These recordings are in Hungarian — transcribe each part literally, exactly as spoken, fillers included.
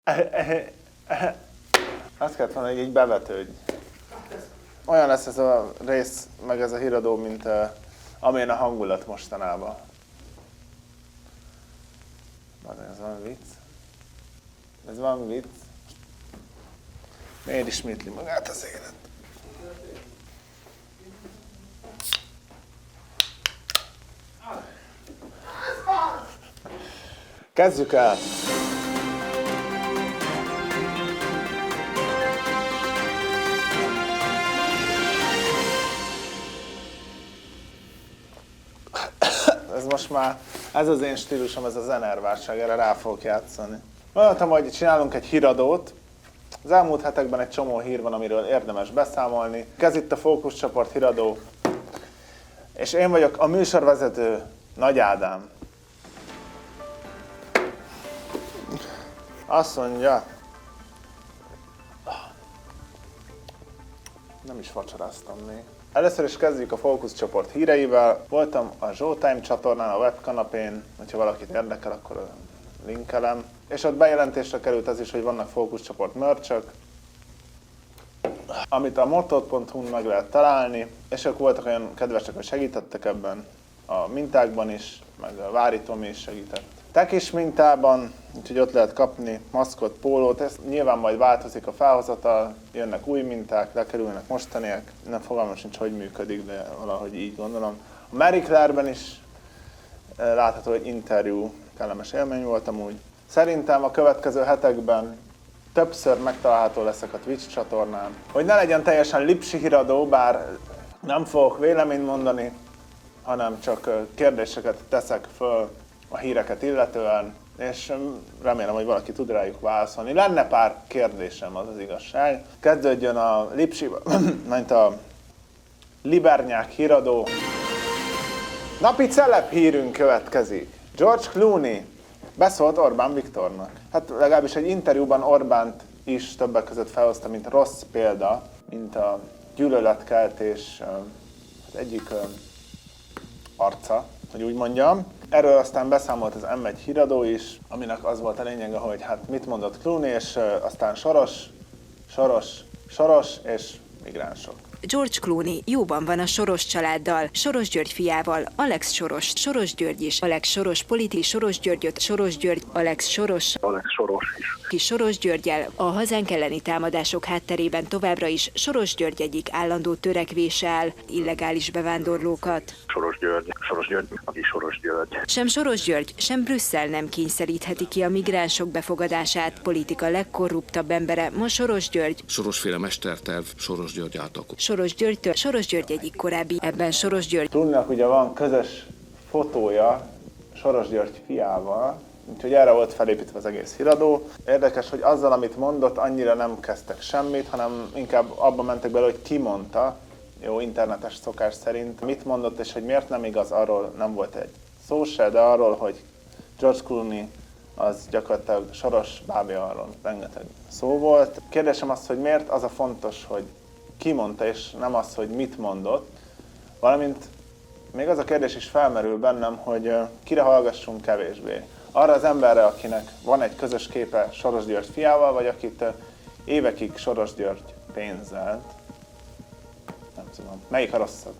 Azt kellett volna, hogy így bevetődj. Olyan lesz ez a rész, meg ez a híradó, mint uh, amilyen a hangulat mostanában. Ez valami vicc. Ez valami vicc. Miért ismétli magát az élet? Kezdjük el! Ez most már, ez az én stílusom, ez a zenerválság, erre rá fogok játszani. Mondtam, hogy csinálunk egy híradót. Az elmúlt hetekben egy csomó hír van, amiről érdemes beszámolni. Ez itt a Fókuszcsoport híradó. És én vagyok a műsorvezető, Nagy Ádám. Azt mondja, nem is vacsoráztam még. Először is kezdjük a Fókuszcsoport híreivel. Voltam a Showtime csatornán, a webkanapén, hogyha valakit érdekel, akkor linkelem. És ott bejelentésre került az is, hogy vannak Fókuszcsoport merch-ök, amit a motot pont hu-n meg lehet találni, és ők voltak olyan kedvesek, hogy segítettek ebben a mintákban is, meg a Vári Tomi is segített. Tekis mintában, úgyhogy ott lehet kapni maszkot, pólót, ez nyilván majd változik a felhozatal, jönnek új minták, lekerülnek mostaniak, nem fogalmam sincs, hogy működik, de valahogy így gondolom. A Marie Claire-ben is látható, hogy interjú, kellemes élmény volt amúgy. Szerintem a következő hetekben többször megtalálható leszek a Twitch csatornán. Hogy ne legyen teljesen lipsi híradó, bár nem fogok véleményt mondani, hanem csak kérdéseket teszek föl a híreket illetően, és remélem, hogy valaki tud rájuk válaszolni. Lenne pár kérdésem, az az igazság. Kezdődjön a lipsi, mint a Libernyák híradó. Napi celeb hírünk következik. George Clooney beszólt Orbán Viktornak. Hát legalábbis egy interjúban Orbánt is többek között felhozta, mint rossz példa, mint a gyűlöletkeltés az egyik arca, hogy úgy mondjam. Erről aztán beszámolt az em egy híradó is, aminek az volt a lényege, hogy hát mit mondott Clooney, és aztán Soros, Soros, Soros és migránsok. George Clooney jóban van a Soros családdal, Soros György fiával, Alex Soros, Soros György is, Alex Soros politi, Soros Györgyöt, Soros György, Alex Soros, Alex Soros is. Ki Soros Györggyel. A hazánk elleni támadások hátterében továbbra is Soros György egyik állandó törekvése áll, illegális bevándorlókat. Soros György, Soros György, aki Soros György. Sem Soros György, sem Brüsszel nem kényszerítheti ki a migránsok befogadását. Politika legkorruptabb embere ma Soros György. Sorosféle mesterterv Soros György által. Soros Györgytől Soros György egyik korábbi, ebben Soros György. Clooneynak ugye van közös fotója Soros György fiával, úgyhogy erre volt felépítve az egész híradó. Érdekes, hogy azzal, amit mondott, annyira nem kezdtek semmit, hanem inkább abba mentek bele, hogy ki mondta, jó internetes szokás szerint, mit mondott, és hogy miért nem igaz, arról nem volt egy szó se, de arról, hogy George Clooney az gyakorlatilag Soros bábja, arról rengeteg szó volt. Kérdésem az, hogy miért az a fontos, hogy ki mondta, és nem az, hogy mit mondott, valamint még az a kérdés is felmerül bennem, hogy kire hallgassunk kevésbé. Arra az emberre, akinek van egy közös képe Soros György fiával, vagy akit évekig Soros György pénzelt. Nem tudom, melyik a rosszabb.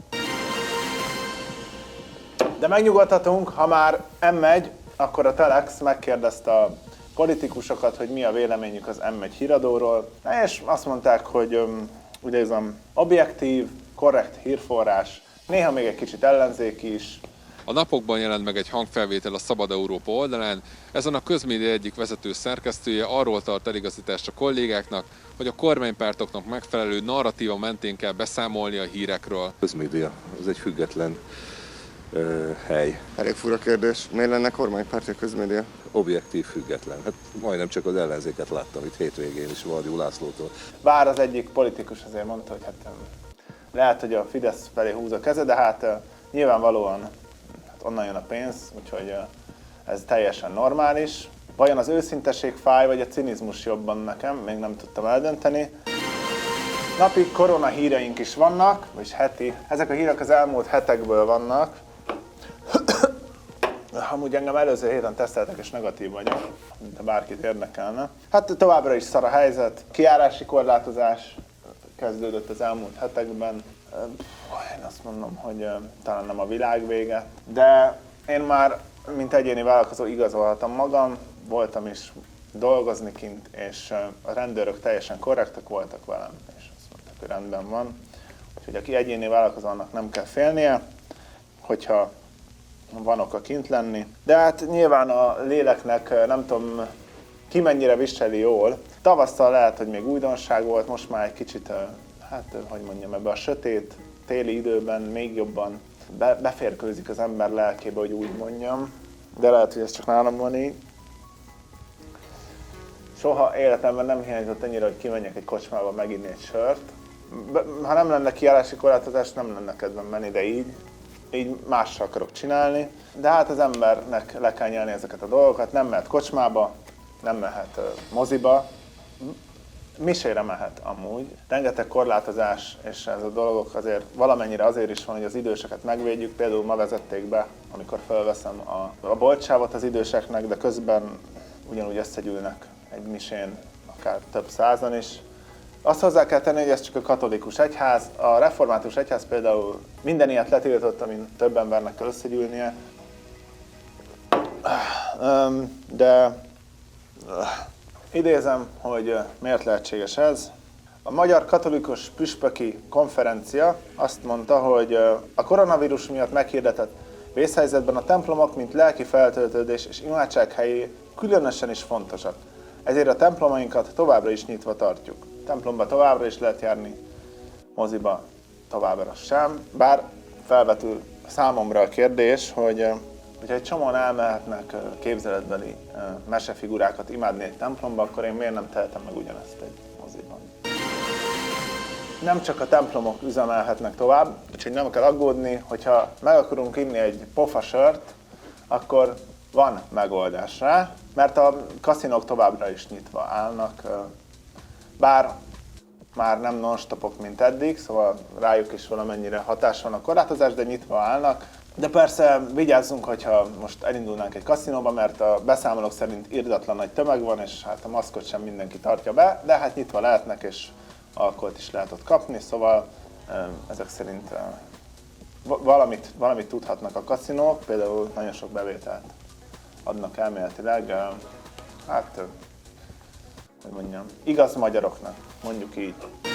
De megnyugodhatunk, ha már em egy, akkor a Telex megkérdezte a politikusokat, hogy mi a véleményük az em egy híradóról, és azt mondták, hogy idézem, objektív, korrekt hírforrás, néha még egy kicsit ellenzéki is. A napokban jelent meg egy hangfelvétel a Szabad Európa oldalán, ezen a közmédia egyik vezető szerkesztője arról tart eligazítást a kollégáknak, hogy a kormánypártoknak megfelelő narratíva mentén kell beszámolni a hírekről. Közmédia, ez egy független uh, hely. Elég fura kérdés. Miért lenne kormánypárti a közmédia? Objektív, független. Hát majdnem csak az ellenzéket láttam itt hétvégén is Varjú Lászlótól. Bár az egyik politikus azért mondta, hogy hát lehet, hogy a Fidesz felé húz a keze, de hát nyilvánvalóan hát onnan jön a pénz, úgyhogy ez teljesen normális. Vajon az őszinteség fáj, vagy a cinizmus jobban nekem? Még nem tudtam eldönteni. Napi korona híreink is vannak, vagyis heti. Ezek a hírek az elmúlt hetekből vannak. Amúgy engem előző héten teszteltek, és negatív vagyok, mint ha bárkit érdekelne. Hát továbbra is szar a helyzet. Kijárási korlátozás kezdődött az elmúlt hetekben. Én azt mondom, hogy talán nem a világ vége, de én már, mint egyéni vállalkozó igazolhatom magam, voltam is dolgozni kint, és a rendőrök teljesen korrektek voltak velem, és azt mondták, hogy rendben van. Úgyhogy aki egyéni vállalkozó, annak nem kell félnie, hogyha van oka kint lenni. De hát nyilván a léleknek nem tudom, ki mennyire viseli jól. Tavasszal lehet, hogy még újdonság volt, most már egy kicsit, hát hogy mondjam, ebbe a sötét téli időben még jobban be, beférkőzik az ember lelkébe, hogy úgy mondjam. De lehet, hogy ez csak nálam van így. Soha életemben nem hiányzott ennyire, hogy kimenjek egy kocsmába meginni egy sört. Ha nem lenne kijárási korlátozás, nem lenne kedvem menni, de így. Így mással akarok csinálni. De hát az embernek le kell nyelni ezeket a dolgokat. Nem mehet kocsmába, nem mehet uh, moziba. Misére mehet amúgy. Rengeteg korlátozás, és ez a dolgok azért valamennyire azért is van, hogy az időseket megvédjük. Például ma vezették be, amikor felveszem a, a boltsávot az időseknek, de közben ugyanúgy összegyűlnek egy misén, akár több százan is. Azt hozzá kell tenni, hogy ez csak a katolikus egyház. A református egyház például minden ilyet letiltott, amin több embernek kell összegyűlnie. De idézem, hogy miért lehetséges ez. A Magyar Katolikus Püspöki Konferencia azt mondta, hogy a koronavírus miatt meghirdetett vészhelyzetben a templomok, mint lelki feltöltődés és imádsághelyé különösen is fontosak. Ezért a templomainkat továbbra is nyitva tartjuk. Templomba továbbra is lehet járni, moziba továbbra sem. Bár felvetül számomra a kérdés, hogy hogyha egy csomóan elmehetnek képzeletbeli mesefigurákat imádni egy templomba, akkor én miért nem tehetem meg ugyanezt egy moziban? Nem csak a templomok üzemelhetnek tovább, úgyhogy nem kell aggódni, hogyha meg akarunk inni egy pofa sört, akkor van megoldás rá, mert a kaszinók továbbra is nyitva állnak, bár már nem non-stopok, mint eddig, szóval rájuk is valamennyire hatás van a korlátozás, de nyitva állnak. De persze vigyázzunk, hogyha most elindulnánk egy kaszinóba, mert a beszámolók szerint irdatlan nagy tömeg van, és hát a maszkot sem mindenki tartja be, de hát nyitva lehetnek, és alkoholt is lehet ott kapni, szóval ezek szerint valamit, valamit tudhatnak a kaszinók, például nagyon sok bevételt adnak elméletileg, hát, hogy mondjam, igaz magyaroknak, mondjuk így.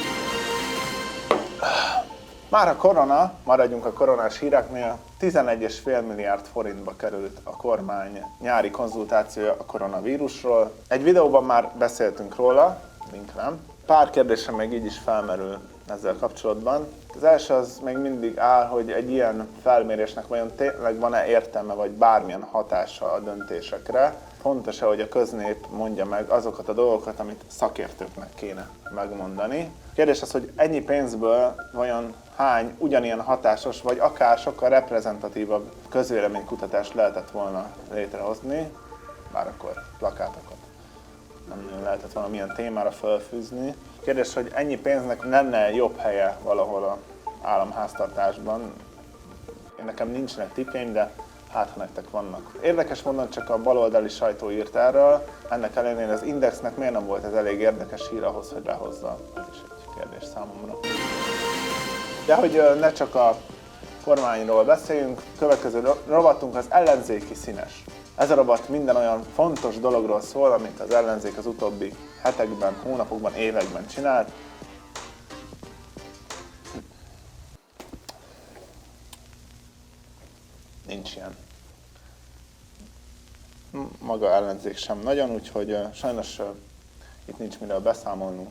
Már a korona, maradjunk a koronás híreknél, tizenegy egész öt milliárd forintba került a kormány nyári konzultációja a koronavírusról. Egy videóban már beszéltünk róla, link nem. Pár kérdésem még így is felmerül ezzel kapcsolatban. Az első az még mindig áll, hogy egy ilyen felmérésnek vajon tényleg van-e értelme, vagy bármilyen hatása a döntésekre. Fontos-e, hogy a köznép mondja meg azokat a dolgokat, amit szakértőknek kéne megmondani. Kérdés az, hogy ennyi pénzből vajon hány ugyanilyen hatásos, vagy akár sokkal reprezentatívabb közvéleménykutatást lehetett volna létrehozni, bár akkor plakátokat nem lehetett volna milyen témára felfűzni. Kérdés, hogy ennyi pénznek lenne jobb helye valahol az államháztartásban. Én nekem nincsenek tippjeim, de hát ha nektek vannak. Érdekes módon csak a baloldali sajtó írt erről, ennek ellenére az Indexnek miért nem volt ez elég érdekes hír ahhoz, hogy behozza? Ez is egy kérdés számomra. De hogy ne csak a kormányról beszéljünk, következő rovatunk az ellenzéki színes. Ez a rovat minden olyan fontos dologról szól, amit az ellenzék az utóbbi hetekben, hónapokban, években csinált. Nincs ilyen. Maga ellenzék sem nagyon, úgyhogy uh, sajnos uh, itt nincs miről beszámolnunk.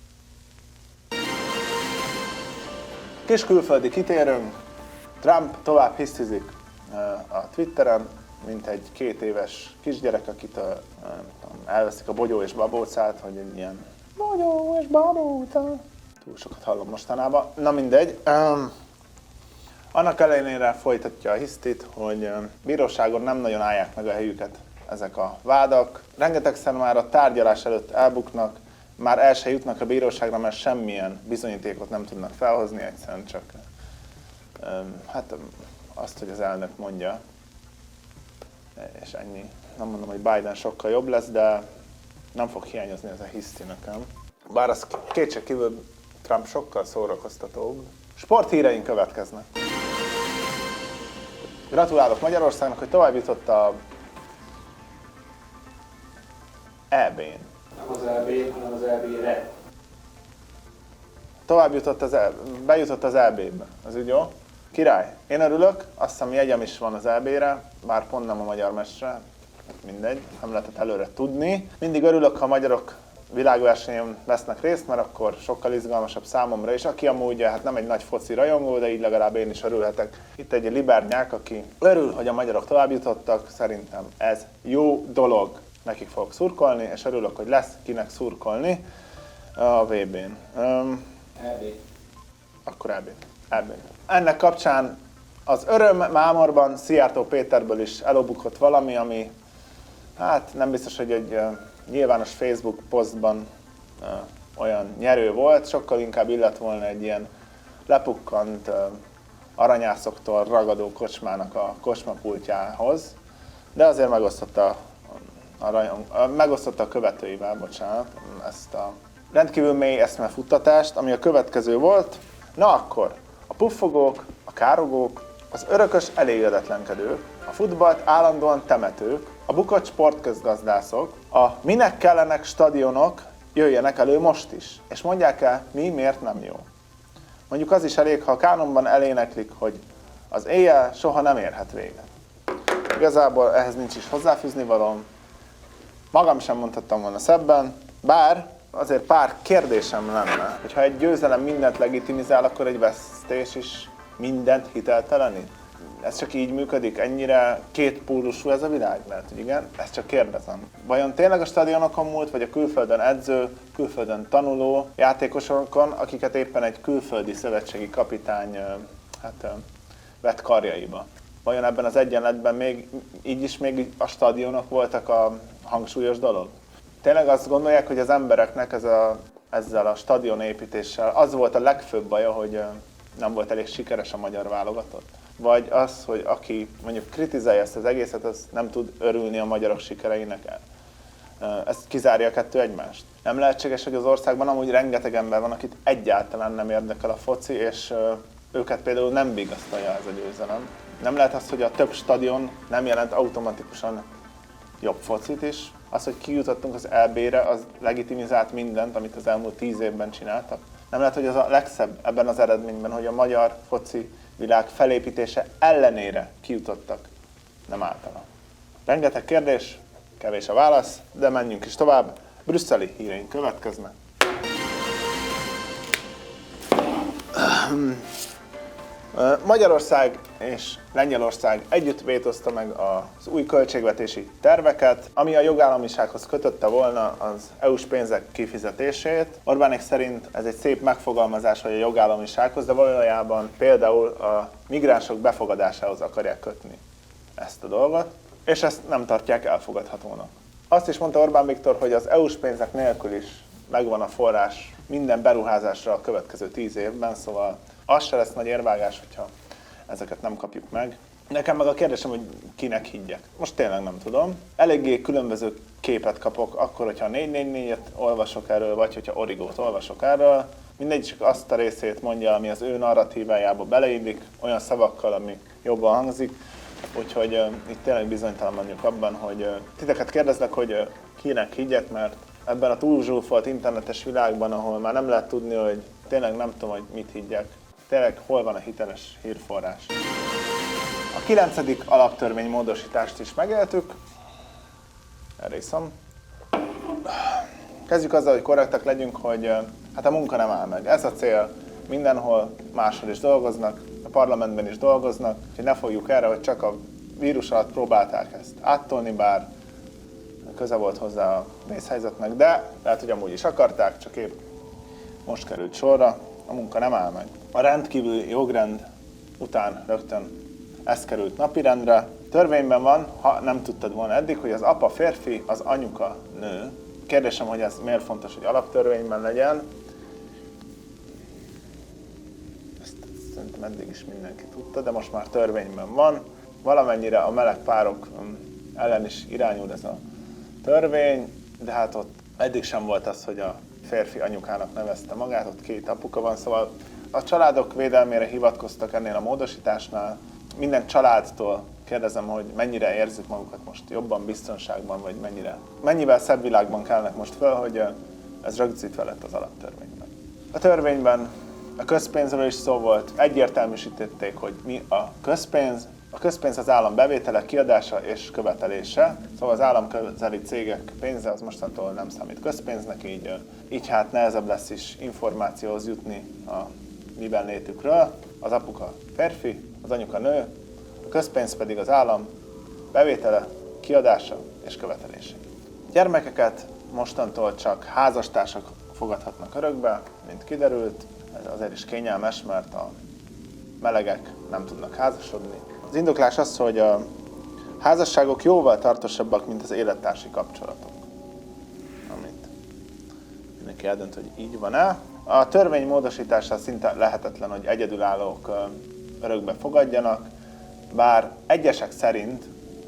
Kis külföldi kitérőnk. Trump tovább hisztizik uh, a Twitteren, mint egy két éves kisgyerek, akit uh, elveszik a bogyó és babócát, hogy egy ilyen bogyó és babóca. Túl sokat hallom mostanában. Na mindegy. Um, Annak ellenére folytatja a hisztit, hogy bíróságon nem nagyon állják meg a helyüket ezek a vádak. Rengetegszer már a tárgyalás előtt elbuknak, már el se jutnak a bíróságra, mert semmilyen bizonyítékot nem tudnak felhozni, egyszerűen csak hát azt, hogy az elnök mondja. és ennyi. Nem mondom, hogy Biden sokkal jobb lesz, de nem fog hiányozni ez a hiszti nekem. Bár az kétségkívül Trump sokkal szórakoztatóbb. Sporthíreink következnek. Gratulálok Magyarországnak, hogy tovább jutott a é bén. Nem az é bé, hanem az é bé-re. Tovább jutott az E- bejutott az é bébe. Az úgy jó? Király. Én örülök, azt hiszem jegyem is van az é bére, bár pont nem a magyar mestre, mindegy, nem lehetett előre tudni. Mindig örülök, ha a magyarok világversenyen vesznek részt, mert akkor sokkal izgalmasabb számomra is. Aki amúgy hát nem egy nagy foci rajongó, de így legalább én is örülhetek. Itt egy libernyák, aki örül, hogy a magyarok tovább jutottak, szerintem ez jó dolog. Nekik fogok szurkolni, és örülök, hogy lesz kinek szurkolni a vé bén. Um, é bé. akkor é bé. é bé. Ennek kapcsán az öröm mámorban Szijjártó Péterből is elobukott valami, ami hát nem biztos, hogy egy uh, nyilvános Facebook posztban uh, olyan nyerő volt, sokkal inkább illett volna egy ilyen lepukkant uh, aranyászoktól ragadó kocsmának a kocsmapultjához, de azért megosztotta a, rajong, uh, megosztotta a követőivel, bocsánat, ezt a rendkívül mély eszmefuttatást, ami a következő volt. Na akkor, a puffogók, a károgók, az örökös elégedetlenkedők, a futballt állandóan temetők, a bukott sportközgazdászok, a minek kellenek stadionok jöjjenek elő most is, és mondják el, mi miért nem jó. Mondjuk az is elég, ha a kánonban eléneklik, hogy az éjjel soha nem érhet véget. Igazából ehhez nincs is hozzáfűzni valóm. Magam sem mondhattam volna szebben, bár azért pár kérdésem lenne, hogyha egy győzelem mindent legitimizál, akkor egy vesztés is mindent hiteltelenít. Ez csak így működik? Ennyire kétpólusú ez a világ? Lehet, hogy igen? Ezt csak kérdezem. Vajon tényleg a stadionokon múlt, vagy a külföldön edző, külföldön tanuló játékosokon, akiket éppen egy külföldi szövetségi kapitány hát, vett karjaiba? Vajon ebben az egyenletben még, így is még a stadionok voltak a hangsúlyos dolog? Tényleg azt gondolják, hogy az embereknek ez a, ezzel a stadionépítéssel az volt a legfőbb baja, hogy nem volt elég sikeres a magyar válogatott? Vagy az, hogy aki mondjuk kritizálja ezt az egészet, az nem tud örülni a magyarok sikereinek el? Ez kizárja a kettő egymást. Nem lehetséges, hogy az országban amúgy rengeteg ember van, akit egyáltalán nem érdekel a foci, és őket például nem vigasztalja ez a győzelem. Nem lehet az, hogy a több stadion nem jelent automatikusan jobb focit is. Az, hogy kijutottunk az é bére, az legitimizált mindent, amit az elmúlt tíz évben csináltak. Nem lehet, hogy az a legszebb ebben az eredményben, hogy a magyar foci világ felépítése ellenére kijutottak, nem általa. Rengeteg kérdés, kevés a válasz, de menjünk is tovább. Brüsszeli híreink következnek. Magyarország és Lengyelország együtt vétózta meg az új költségvetési terveket, ami a jogállamisághoz kötötte volna az é u-s pénzek kifizetését. Orbánék szerint ez egy szép megfogalmazás, hogy a jogállamisághoz, de valójában például a migránsok befogadásához akarják kötni ezt a dolgot, és ezt nem tartják elfogadhatónak. Azt is mondta Orbán Viktor, hogy az é u-s pénzek nélkül is megvan a forrás minden beruházásra a következő tíz évben, szóval az se lesz nagy érvágás, hogyha ezeket nem kapjuk meg. Nekem meg a kérdésem, hogy kinek higgyek. Most tényleg nem tudom. Eléggé különböző képet kapok, akkor, hogyha négy négy négyet olvasok erről, vagy hogyha Origót olvasok erről. Mindegy csak azt a részét mondja, ami az ő narratívájába beleillik, olyan szavakkal, ami jobban hangzik. Úgyhogy uh, itt tényleg bizonytalan vagyok abban, hogy uh, titeket kérdezlek, hogy uh, kinek higgyek, mert ebben a túlzsúfolt internetes világban, ahol már nem lehet tudni, hogy tényleg nem tudom, hogy mit higgyek. Tényleg hol van a hiteles hírforrás. A kilencedik alaptörvény módosítást is megéltük. Erre iszom. Kezdjük azzal, hogy korrektek legyünk, hogy hát a munka nem áll meg. Ez a cél. Mindenhol máshol is dolgoznak, a parlamentben is dolgoznak, úgyhogy ne fogjuk erre, hogy csak a vírus alatt próbálták ezt áttolni, bár köze volt hozzá a vészhelyzetnek, de lehet, hogy amúgy is akarták, csak épp most került sorra. A munka nem áll meg. A rendkívüli jogrend után rögtön ez került napirendre. Törvényben van, ha nem tudtad volna eddig, hogy az apa férfi, az anyuka nő. Kérdésem, hogy ez miért fontos, hogy alaptörvényben legyen. Ezt szerintem eddig is mindenki tudta, de most már törvényben van. Valamennyire a meleg párok ellen is irányul ez a törvény, de hát ott eddig sem volt az, hogy a férfi anyukának nevezte magát, ott két apuka van, szóval a családok védelmére hivatkoztak ennél a módosításnál. Minden családtól kérdezem, hogy mennyire érzik magukat most jobban, biztonságban, vagy mennyire, mennyivel szebb világban kelnek most föl, hogy ez rögzítve lett az alaptörvényben. A törvényben a közpénzről is szó volt, egyértelműsítették, hogy mi a közpénz. A közpénz az állam bevétele, kiadása és követelése, szóval az államközeli cégek pénze az mostantól nem számít közpénznek, így, így hát nehezebb lesz is információhoz jutni a miben létükről. Az apuka férfi, az anyuka nő, a közpénz pedig az állam bevétele, kiadása és követelése. Gyermekeket mostantól csak házastársak fogadhatnak örökbe, mint kiderült, ez azért is kényelmes, mert a melegek nem tudnak házasodni. Az indoklás az, hogy a házasságok jóval tartósabbak, mint az élettársi kapcsolatok. Amit mindenki eldönt, hogy így van-e. A törvény módosítása szinte lehetetlen, hogy egyedülállók örökbe fogadjanak, bár egyesek szerint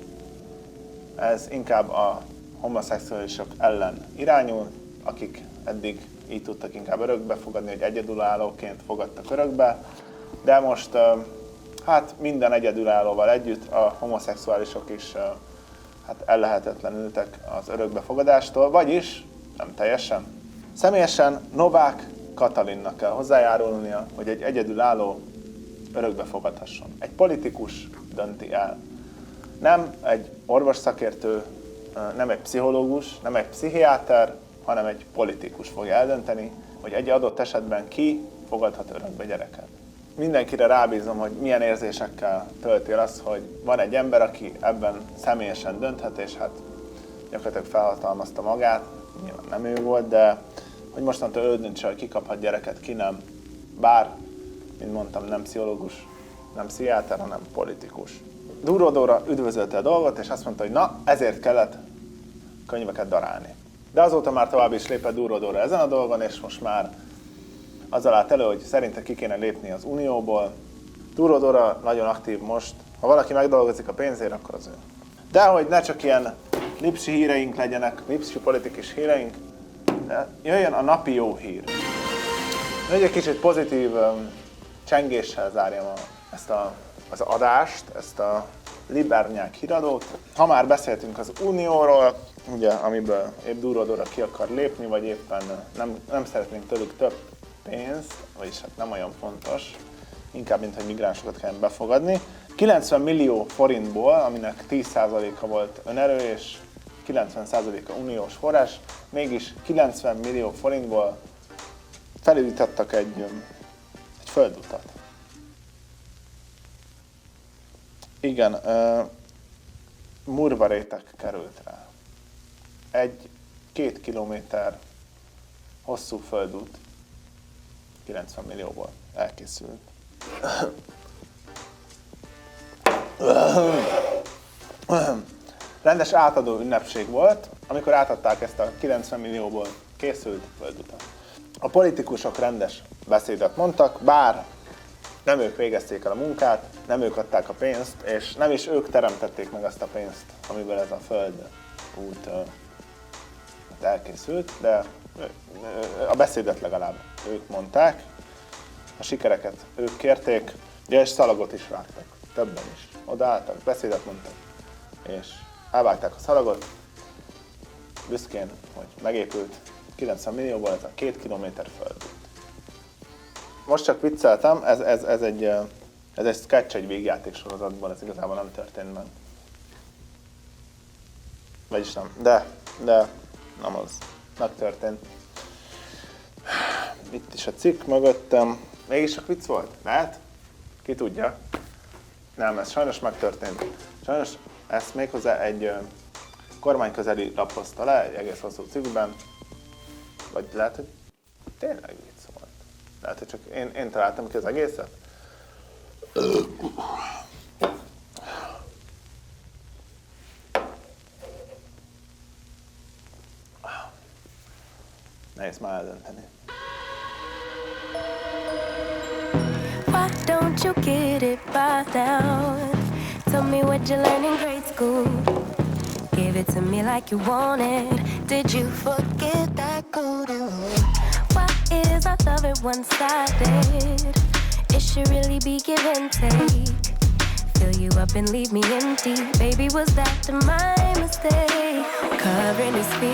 ez inkább a homoszexuálisok ellen irányul, akik eddig így tudtak inkább örökbe fogadni, hogy egyedülállóként fogadtak örökbe, de most hát minden egyedülállóval együtt a homoszexuálisok is hát ellehetetlenültek az örökbefogadástól, vagyis nem teljesen. Személyesen Novák Katalinnak kell hozzájárulnia, hogy egy egyedülálló örökbe fogadhasson. Egy politikus dönti el. Nem egy orvosszakértő, nem egy pszichológus, nem egy pszichiáter, hanem egy politikus fogja eldönteni, hogy egy adott esetben ki fogadhat örökbe gyereket. Mindenkire rábízom, hogy milyen érzésekkel tölti el az, hogy van egy ember, aki ebben személyesen dönthet, és hát gyakorlatilag felhatalmazta magát, nyilván nem ő volt, de hogy mostantól ő döntse, hogy ki kaphat gyereket, ki nem. Bár, mint mondtam, nem pszichológus, nem pszichiáter, hanem politikus. Duró Dóra üdvözölte a dolgot, és azt mondta, hogy na, ezért kellett könyveket darálni. De azóta már tovább is lépett Duró Dóra ezen a dolgon, és most már azzal állt elő, hogy szerinte ki kéne lépni az Unióból. Duró Dóra nagyon aktív most. Ha valaki megdolgozik a pénzért, akkor az ő. De hogy ne csak ilyen lipsi híreink legyenek, lipsi politikus híreink, de jöjjön a napi jó hír. Hogy egy kicsit pozitív um, csengéssel zárjam a, ezt a, az adást, ezt a Libernyák híradót. Ha már beszéltünk az Unióról, ugye, amiből épp Duró Dóra ki akar lépni, vagy éppen nem, nem szeretnénk tőlük több pénzt, vagyis hát nem olyan fontos, inkább, mint hogy migránsokat kellene befogadni. kilencven millió forintból, aminek tíz százaléka volt önerő, és kilencven százaléka uniós forrás, mégis kilencven millió forintból felújítottak egy, egy földutat. Igen, uh, murvarétek került rá. Egy két kilométer hosszú földút kilencven millióból elkészült. Rendes átadó ünnepség volt, amikor átadták ezt a kilencven millióból készült földutat. A politikusok rendes beszédet mondtak, bár nem ők végezték el a munkát, nem ők adták a pénzt, és nem is ők teremtették meg azt a pénzt, amiből ez a föld út elkészült, de a beszédet legalább ők mondták, a sikereket ők kérték, és szalagot is vágtak, többen is. Odaálltak, beszédet mondtak, és elvágták a szalagot, büszkén, hogy megépült kilencven millióból ez a két kilométer földút. Most csak vicceltem, ez, ez, ez, egy, ez egy sketch egy végjáték sorozatból, ez igazából nem történt meg. Vagyis nem, de, de nem az, megtörtént. Itt is a cikk mögöttem. Mégis csak vicc volt? Lehet? Ki tudja? Nem, ez sajnos megtörtént. Sajnos ezt méghozzá egy kormányközeli lap hozta le, egy egész hosszú cikkben. Vagy lehet, hogy tényleg vicc volt. Lehet, hogy csak én, én találtam ki az egészet. Nehéz már eldönteni. Why don't you get it by now? Tell me what you learned in grade school. Give it to me like you want it. Did you forget that code? Why is our love at one-sided? It should really be give and take. Fill you up and leave me empty. Baby, was that my mistake? Covering his feet.